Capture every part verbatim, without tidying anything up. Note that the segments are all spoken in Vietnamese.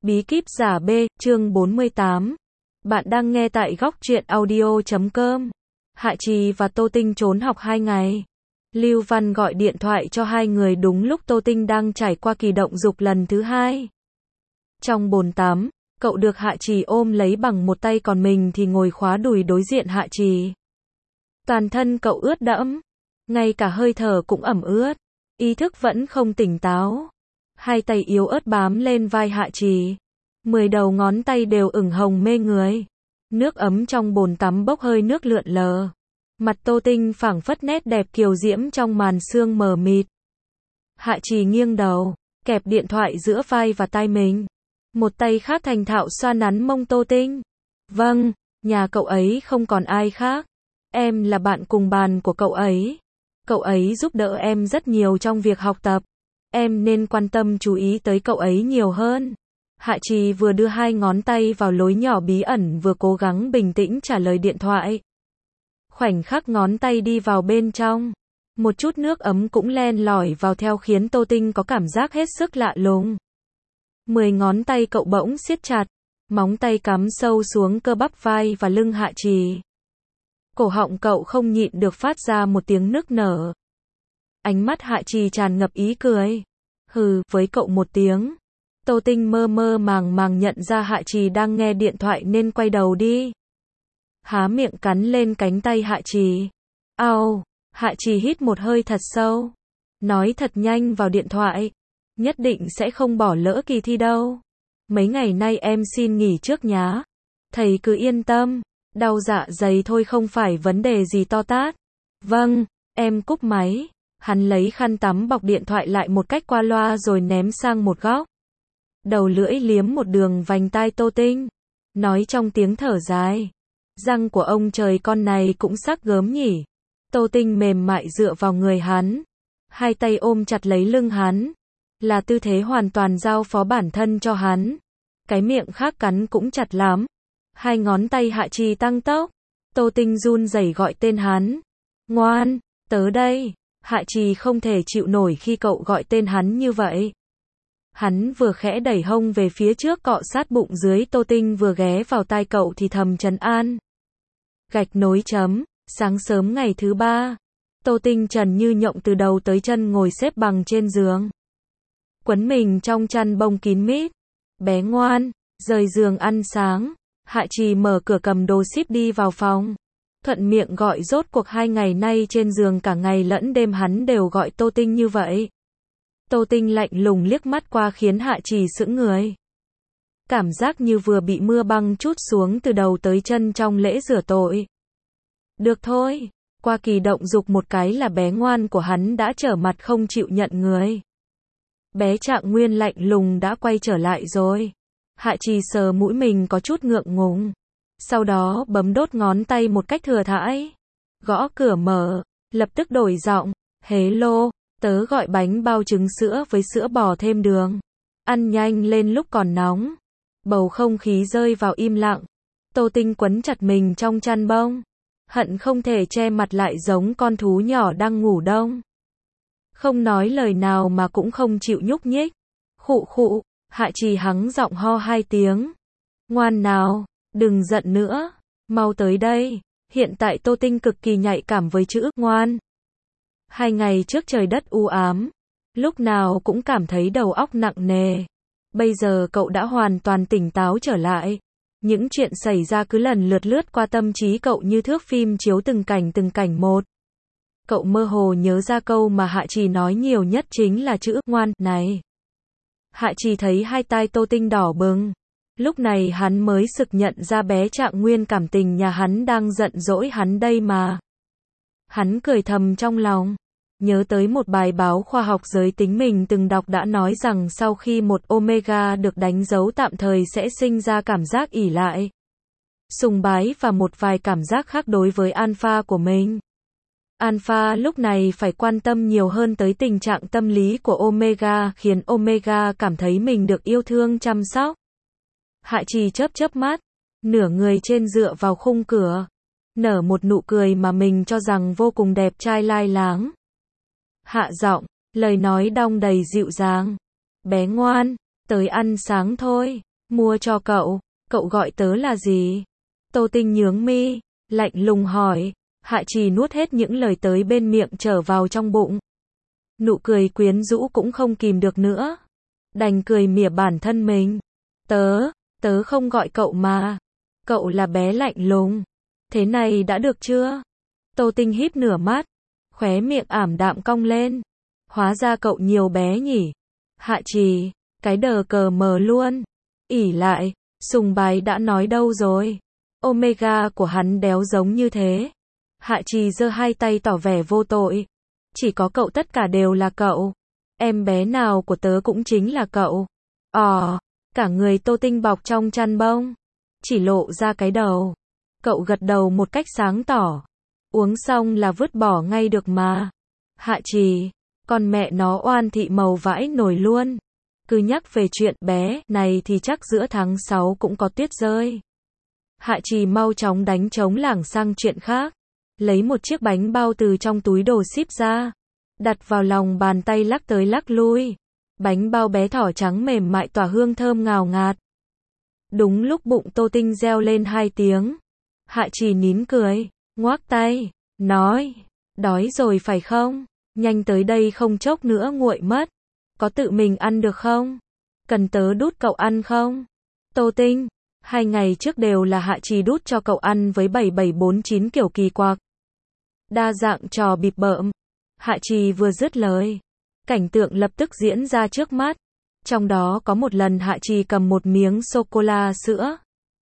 Bí kíp giả B, chương bốn mươi tám. Bạn đang nghe tại góc truyện audio chấm com. Hạ Trì và Tô Tinh trốn học hai ngày. Lưu Văn gọi điện thoại cho hai người đúng lúc Tô Tinh đang trải qua kỳ động dục lần thứ hai. Trong bồn tắm, cậu được Hạ Trì ôm lấy bằng một tay còn mình thì ngồi khóa đùi đối diện Hạ Trì. Toàn thân cậu ướt đẫm, ngay cả hơi thở cũng ẩm ướt, ý thức vẫn không tỉnh táo. Hai tay yếu ớt bám lên vai Hạ Trì. Mười đầu ngón tay đều ửng hồng mê người. Nước ấm trong bồn tắm bốc hơi nước lượn lờ. Mặt Tô Tinh phảng phất nét đẹp kiều diễm trong màn sương mờ mịt. Hạ Trì nghiêng đầu, kẹp điện thoại giữa vai và tai mình. Một tay khác thành thạo xoa nắn mông Tô Tinh. Vâng, nhà cậu ấy không còn ai khác. Em là bạn cùng bàn của cậu ấy. Cậu ấy giúp đỡ em rất nhiều trong việc học tập. Em nên quan tâm chú ý tới cậu ấy nhiều hơn. Hạ Trì vừa đưa hai ngón tay vào lối nhỏ bí ẩn vừa cố gắng bình tĩnh trả lời điện thoại. Khoảnh khắc ngón tay đi vào bên trong, một chút nước ấm cũng len lỏi vào theo khiến Tô Tinh có cảm giác hết sức lạ lùng. Mười ngón tay cậu bỗng siết chặt, móng tay cắm sâu xuống cơ bắp vai và lưng Hạ Trì. Cổ họng cậu không nhịn được phát ra một tiếng nức nở. Ánh mắt Hạ Trì tràn ngập ý cười. Hừ, với cậu một tiếng. Tô Tinh mơ mơ màng màng nhận ra Hạ Trì đang nghe điện thoại nên quay đầu đi. Há miệng cắn lên cánh tay Hạ Trì. Au, Hạ Trì hít một hơi thật sâu. Nói thật nhanh vào điện thoại. Nhất định sẽ không bỏ lỡ kỳ thi đâu. Mấy ngày nay em xin nghỉ trước nhá. Thầy cứ yên tâm. Đau dạ dày thôi không phải vấn đề gì to tát. Vâng, em cúp máy. Hắn lấy khăn tắm bọc điện thoại lại một cách qua loa rồi ném sang một góc. Đầu lưỡi liếm một đường vành tai Tô Tinh. Nói trong tiếng thở dài. Răng của ông trời con này cũng sắc gớm nhỉ. Tô Tinh mềm mại dựa vào người hắn. Hai tay ôm chặt lấy lưng hắn. Là tư thế hoàn toàn giao phó bản thân cho hắn. Cái miệng khác cắn cũng chặt lắm. Hai ngón tay Hạ Trì tăng tốc. Tô Tinh run rẩy gọi tên hắn. Ngoan, tớ đây. Hạ Trì không thể chịu nổi khi cậu gọi tên hắn như vậy. Hắn vừa khẽ đẩy hông về phía trước cọ sát bụng dưới Tô Tinh vừa ghé vào tai cậu thì thầm trấn an. Gạch nối chấm, sáng sớm ngày thứ ba. Tô Tinh trần như nhộng từ đầu tới chân ngồi xếp bằng trên giường. Quấn mình trong chăn bông kín mít. Bé ngoan, rời giường ăn sáng. Hạ Trì mở cửa cầm đồ ship đi vào phòng. Thuận miệng gọi rốt cuộc hai ngày nay trên giường cả ngày lẫn đêm hắn đều gọi Tô Tinh như vậy. Tô Tinh lạnh lùng liếc mắt qua khiến Hạ Trì sững người. Cảm giác như vừa bị mưa băng trút xuống từ đầu tới chân trong lễ rửa tội. Được thôi, qua kỳ động dục một cái là bé ngoan của hắn đã trở mặt không chịu nhận người. Bé Trạng Nguyên lạnh lùng đã quay trở lại rồi. Hạ Trì sờ mũi mình có chút ngượng ngùng. Sau đó bấm đốt ngón tay một cách thừa thãi. Gõ cửa mở, lập tức đổi giọng. Hello, tớ gọi bánh bao trứng sữa với sữa bò thêm đường. Ăn nhanh lên lúc còn nóng. Bầu không khí rơi vào im lặng. Tô Tinh quấn chặt mình trong chăn bông. Hận không thể che mặt lại giống con thú nhỏ đang ngủ đông. Không nói lời nào mà cũng không chịu nhúc nhích. Khụ khụ, Hạ Trì hắng giọng ho hai tiếng. Ngoan nào, đừng giận nữa, mau tới đây. Hiện tại Tô Tinh cực kỳ nhạy cảm với chữ ngoan. Hai ngày trước trời đất u ám, lúc nào cũng cảm thấy đầu óc nặng nề. Bây giờ cậu đã hoàn toàn tỉnh táo trở lại. Những chuyện xảy ra cứ lần lượt lướt qua tâm trí cậu như thước phim chiếu từng cảnh từng cảnh một. Cậu mơ hồ nhớ ra câu mà Hạ Trì nói nhiều nhất chính là chữ ngoan này. Hạ Trì thấy hai tai Tô Tinh đỏ bừng. Lúc này hắn mới sực nhận ra bé Trạng Nguyên cảm tình nhà hắn đang giận dỗi hắn đây mà. Hắn cười thầm trong lòng. Nhớ tới một bài báo khoa học giới tính mình từng đọc đã nói rằng sau khi một omega được đánh dấu tạm thời sẽ sinh ra cảm giác ỷ lại, sùng bái và một vài cảm giác khác đối với alpha của mình. Alpha lúc này phải quan tâm nhiều hơn tới tình trạng tâm lý của omega khiến omega cảm thấy mình được yêu thương chăm sóc. Hạ Trì chớp chớp mắt, nửa người trên dựa vào khung cửa, nở một nụ cười mà mình cho rằng vô cùng đẹp trai lai láng. Hạ giọng, lời nói đong đầy dịu dàng. Bé ngoan, tới ăn sáng thôi. Mua cho cậu, cậu gọi tớ là gì? Tô Tinh nhướng mi, lạnh lùng hỏi. Hạ Trì nuốt hết những lời tới bên miệng trở vào trong bụng. Nụ cười quyến rũ cũng không kìm được nữa. Đành cười mỉa bản thân mình. Tớ, tớ không gọi cậu mà. Cậu là bé lạnh lùng. Thế này đã được chưa? Tô Tinh híp nửa mắt, khóe miệng ảm đạm cong lên. Hóa ra cậu nhiều bé nhỉ? Hạ Trì, cái đờ cờ mờ luôn. Ỉ lại, sùng bái đã nói đâu rồi. Omega của hắn đéo giống như thế. Hạ Trì giơ hai tay tỏ vẻ vô tội. Chỉ có cậu, tất cả đều là cậu. Em bé nào của tớ cũng chính là cậu. Ồ, cả người Tô Tinh bọc trong chăn bông, chỉ lộ ra cái đầu. Cậu gật đầu một cách sáng tỏ. Uống xong là vứt bỏ ngay được mà. Hạ Trì, con mẹ nó oan thị màu vãi nổi luôn. Cứ nhắc về chuyện bé này thì chắc giữa tháng sáu cũng có tuyết rơi. Hạ Trì mau chóng đánh trống lảng sang chuyện khác. Lấy một chiếc bánh bao từ trong túi đồ ship ra, đặt vào lòng bàn tay lắc tới lắc lui. Bánh bao bé thỏ trắng mềm mại tỏa hương thơm ngào ngạt. Đúng lúc bụng Tô Tinh reo lên hai tiếng, Hạ Trì nín cười, ngoác tay, nói, đói rồi phải không? Nhanh tới đây không chốc nữa nguội mất. Có tự mình ăn được không? Cần tớ đút cậu ăn không? Tô Tinh, hai ngày trước đều là Hạ Trì đút cho cậu ăn với bảy bảy bốn chín kiểu kỳ quặc. Đa dạng trò bịp bợm. Hạ Trì vừa dứt lời, cảnh tượng lập tức diễn ra trước mắt. Trong đó có một lần Hạ Trì cầm một miếng sô-cô-la sữa,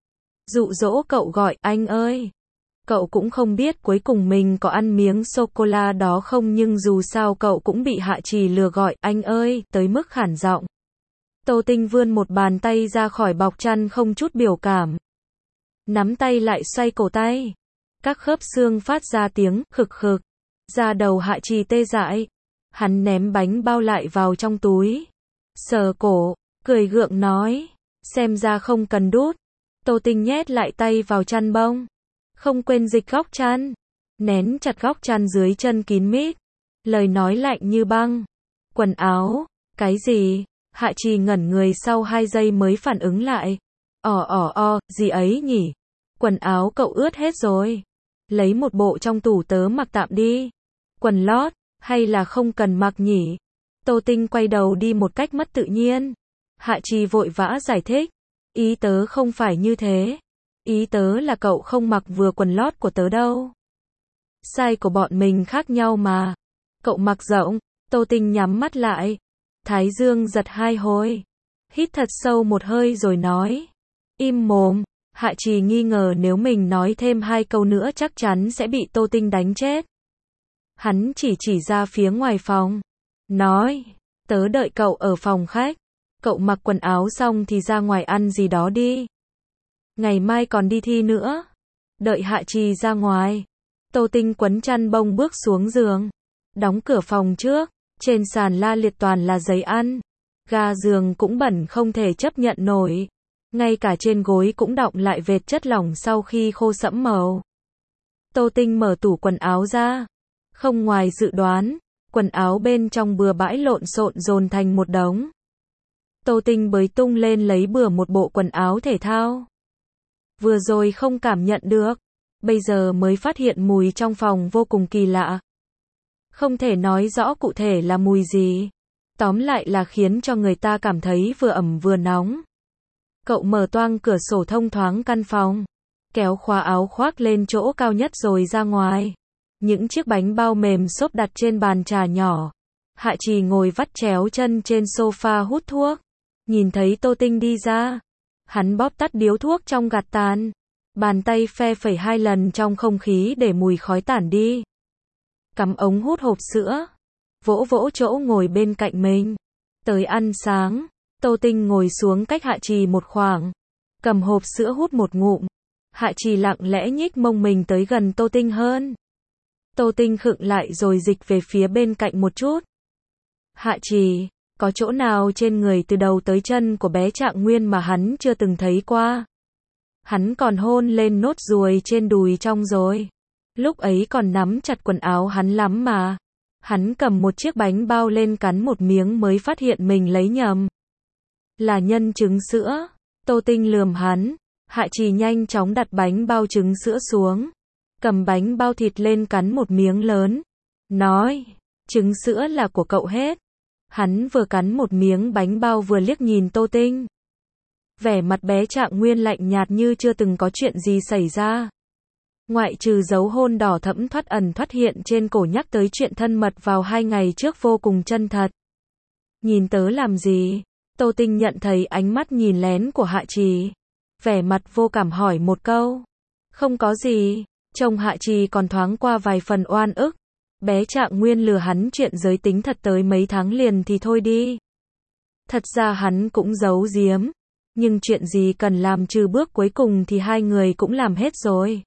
dụ dỗ cậu gọi anh ơi. Cậu cũng không biết cuối cùng mình có ăn miếng sô-cô-la đó không, nhưng dù sao cậu cũng bị Hạ Trì lừa gọi anh ơi tới mức khản giọng. Tô Tinh vươn một bàn tay ra khỏi bọc chăn không chút biểu cảm, nắm tay lại xoay cổ tay. Các khớp xương phát ra tiếng khực khực. Da đầu Hạ Trì tê dại. Hắn ném bánh bao lại vào trong túi, sờ cổ, cười gượng nói, xem ra không cần đút. Tô Tinh nhét lại tay vào chăn bông, không quên dịch góc chăn, nén chặt góc chăn dưới chân kín mít. Lời nói lạnh như băng. Quần áo, cái gì? Hạ Trì ngẩn người sau hai giây mới phản ứng lại. Ồ ồ ồ, gì ấy nhỉ? Quần áo cậu ướt hết rồi. Lấy một bộ trong tủ tớ mặc tạm đi. Quần lót, hay là không cần mặc nhỉ? Tô Tinh quay đầu đi một cách mất tự nhiên. Hạ Trì vội vã giải thích. Ý tớ không phải như thế. Ý tớ là cậu không mặc vừa quần lót của tớ đâu. Size của bọn mình khác nhau mà. Cậu mặc rộng. Tô Tinh nhắm mắt lại. Thái dương giật hai hồi. Hít thật sâu một hơi rồi nói. Im mồm. Hạ Trì nghi ngờ nếu mình nói thêm hai câu nữa chắc chắn sẽ bị Tô Tinh đánh chết. Hắn chỉ chỉ ra phía ngoài phòng. Nói. Tớ đợi cậu ở phòng khách. Cậu mặc quần áo xong thì ra ngoài ăn gì đó đi. Ngày mai còn đi thi nữa. Đợi Hạ Trì ra ngoài, Tô Tinh quấn chăn bông bước xuống giường. Đóng cửa phòng trước. Trên sàn la liệt toàn là giấy ăn. Ga giường cũng bẩn không thể chấp nhận nổi. Ngay cả trên gối cũng đọng lại vệt chất lỏng sau khi khô sẫm màu. Tô Tinh mở tủ quần áo ra. Không ngoài dự đoán, quần áo bên trong bừa bãi lộn xộn dồn thành một đống. Tô Tinh bới tung lên lấy bừa một bộ quần áo thể thao. Vừa rồi không cảm nhận được, bây giờ mới phát hiện mùi trong phòng vô cùng kỳ lạ. Không thể nói rõ cụ thể là mùi gì. Tóm lại là khiến cho người ta cảm thấy vừa ẩm vừa nóng. Cậu mở toang cửa sổ thông thoáng căn phòng, kéo khóa áo khoác lên chỗ cao nhất rồi ra ngoài. Những chiếc bánh bao mềm xốp đặt trên bàn trà nhỏ. Hạ Trì ngồi vắt chéo chân trên sofa hút thuốc. Nhìn thấy Tô Tinh đi ra, hắn bóp tắt điếu thuốc trong gạt tàn. Bàn tay phe phẩy hai lần trong không khí để mùi khói tản đi. Cắm ống hút hộp sữa, vỗ vỗ chỗ ngồi bên cạnh mình. Tới ăn sáng, Tô Tinh ngồi xuống cách Hạ Trì một khoảng, cầm hộp sữa hút một ngụm. Hạ Trì lặng lẽ nhích mông mình tới gần Tô Tinh hơn. Tô Tinh khựng lại rồi dịch về phía bên cạnh một chút. Hạ Trì, có chỗ nào trên người từ đầu tới chân của bé Trạng Nguyên mà hắn chưa từng thấy qua? Hắn còn hôn lên nốt ruồi trên đùi trong rồi. Lúc ấy còn nắm chặt quần áo hắn lắm mà. Hắn cầm một chiếc bánh bao lên cắn một miếng mới phát hiện mình lấy nhầm. Là nhân trứng sữa. Tô Tinh lườm hắn. Hạ Trì nhanh chóng đặt bánh bao trứng sữa xuống. Cầm bánh bao thịt lên cắn một miếng lớn. Nói, trứng sữa là của cậu hết. Hắn vừa cắn một miếng bánh bao vừa liếc nhìn Tô Tinh. Vẻ mặt bé Trạng Nguyên lạnh nhạt như chưa từng có chuyện gì xảy ra. Ngoại trừ dấu hôn đỏ thẫm thoắt ẩn thoắt hiện trên cổ nhắc tới chuyện thân mật vào hai ngày trước vô cùng chân thật. Nhìn tớ làm gì? Tô Tinh nhận thấy ánh mắt nhìn lén của Hạ Trì. Vẻ mặt vô cảm hỏi một câu. Không có gì. Trông Hạ Trì còn thoáng qua vài phần oan ức. Bé Trạng Nguyên lừa hắn chuyện giới tính thật tới mấy tháng liền thì thôi đi. Thật ra hắn cũng giấu giếm. Nhưng chuyện gì cần làm trừ bước cuối cùng thì hai người cũng làm hết rồi.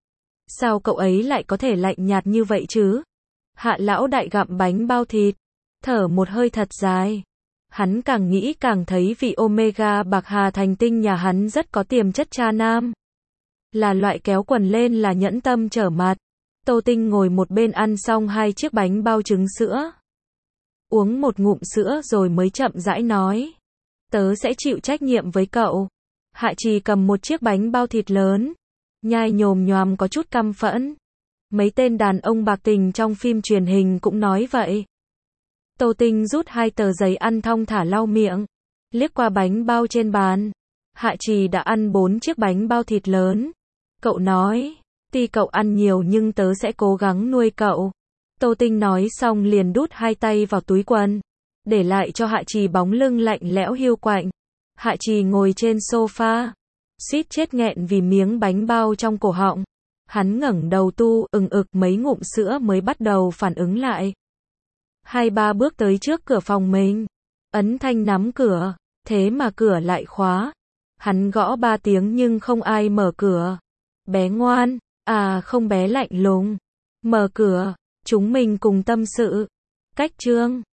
Sao cậu ấy lại có thể lạnh nhạt như vậy chứ? Hạ lão đại gặm bánh bao thịt. Thở một hơi thật dài. Hắn càng nghĩ càng thấy vị Omega bạc hà thành tinh nhà hắn rất có tiềm chất cha nam. Là loại kéo quần lên là nhẫn tâm trở mặt. Tô Tinh ngồi một bên ăn xong hai chiếc bánh bao trứng sữa. Uống một ngụm sữa rồi mới chậm rãi nói. Tớ sẽ chịu trách nhiệm với cậu. Hạ Trì cầm một chiếc bánh bao thịt lớn. Nhai nhồm nhoàm có chút căm phẫn. Mấy tên đàn ông bạc tình trong phim truyền hình cũng nói vậy. Tô Tinh rút hai tờ giấy ăn thong thả lau miệng. Liếc qua bánh bao trên bàn. Hạ Trì đã ăn bốn chiếc bánh bao thịt lớn. Cậu nói, tuy cậu ăn nhiều nhưng tớ sẽ cố gắng nuôi cậu. Tô Tinh nói xong liền đút hai tay vào túi quần. Để lại cho Hạ Trì bóng lưng lạnh lẽo hiu quạnh. Hạ Trì ngồi trên sofa. Suýt chết nghẹn vì miếng bánh bao trong cổ họng. Hắn ngẩng đầu tu ừng ực mấy ngụm sữa mới bắt đầu phản ứng lại. Hai ba bước tới trước cửa phòng mình. Ấn thanh nắm cửa. Thế mà cửa lại khóa. Hắn gõ ba tiếng nhưng không ai mở cửa. Bé ngoan. À không, bé lạnh lùng. Mở cửa. Chúng mình cùng tâm sự. Cách chương